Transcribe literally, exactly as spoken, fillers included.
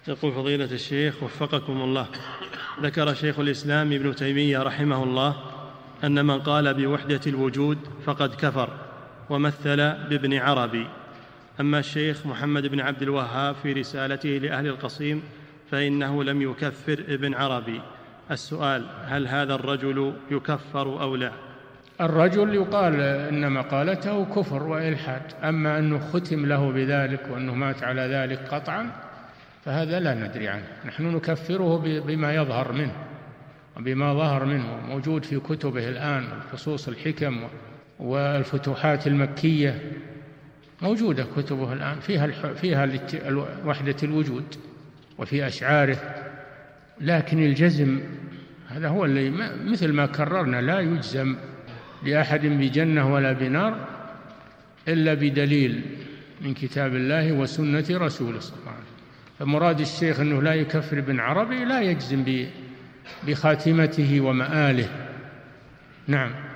يقول فضيلة الشيخ وفقكم الله، ذكر شيخ الإسلام ابن تيمية رحمه الله أن من قال بوحدة الوجود فقد كفر، ومثل بابن عربي. أما الشيخ محمد بن عبد الوهاب في رسالته لأهل القصيم فإنه لم يكفر ابن عربي. السؤال: هل هذا الرجل يكفر أو لا؟ الرجل يقال إن مقالته كفر وإلحاد، أما أنه ختم له بذلك وأنه مات على ذلك قطعا فهذا لا ندري عنه. نحن نكفره بما يظهر منه وبما ظهر منه، موجود في كتبه الآن، الفصوص الحكم والفتوحات المكية موجودة كتبه الآن، فيها فيها وحدة الوجود وفي أشعاره. لكن الجزم هذا هو اللي مثل ما كررنا، لا يجزم لأحد بجنة ولا بنار إلا بدليل من كتاب الله وسنة رسوله صلى الله عليه وسلم. فمراد الشيخ أنه لا يكفر ابن عربي لا يجزم بخاتمته ومآله. نعم.